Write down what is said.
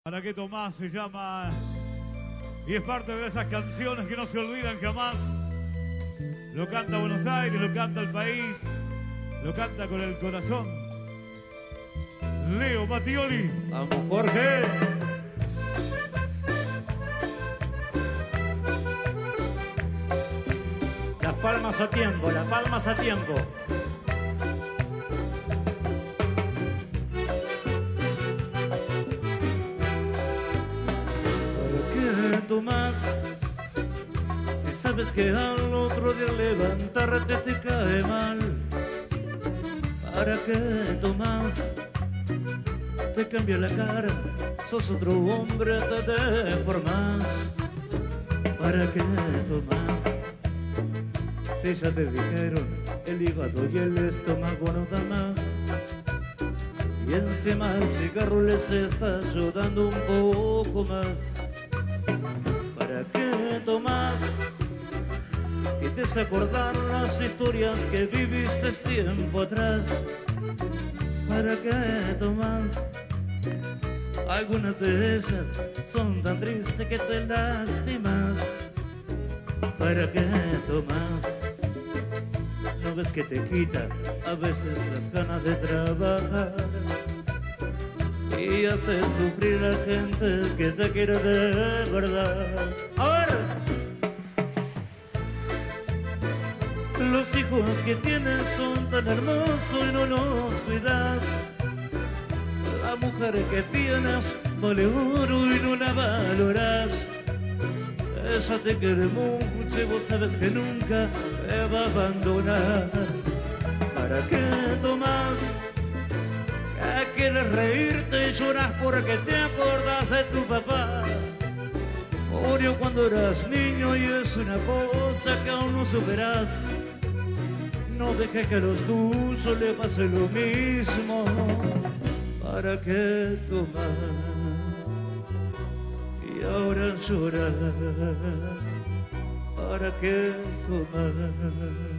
¿Para qué Tomás se llama? Y es parte de esas canciones que no se olvidan jamás. Lo canta Buenos Aires, lo canta el país, lo canta con el corazón. Leo Mattioli. Vamos, Jorge. Las palmas a tiempo, las palmas a tiempo. Tomás, si sabes que al otro día levantarte te cae mal, ¿para qué Tomás? Te cambia la cara, sos otro hombre, te deformás. ¿Para qué Tomás? Si ya te dijeron el hígado y el estómago no da más, y encima el cigarro les está ayudando un poco más. ¿Para qué Tomás? Y te hace acordar las historias que viviste tiempo atrás. ¿Para qué Tomás? Algunas de ellas son tan tristes que te lastimas. ¿Para qué Tomás? ¿No ves que te quita a veces las ganas de trabajar? Y hace sufrir a la gente que te quiere de verdad. A ver, los hijos que tienes son tan hermosos y no los cuidas. La mujer que tienes vale oro y no la valoras. Ella te quiere mucho y vos sabes que nunca te va a abandonar. ¿Para qué Tomás? Quieres reírte y lloras porque te acordás de tu papá. Murió cuando eras niño y es una cosa que aún no superás. No dejes que a los tuyos le pase lo mismo. ¿Para qué Tomás? Y ahora lloras. ¿Para qué Tomás?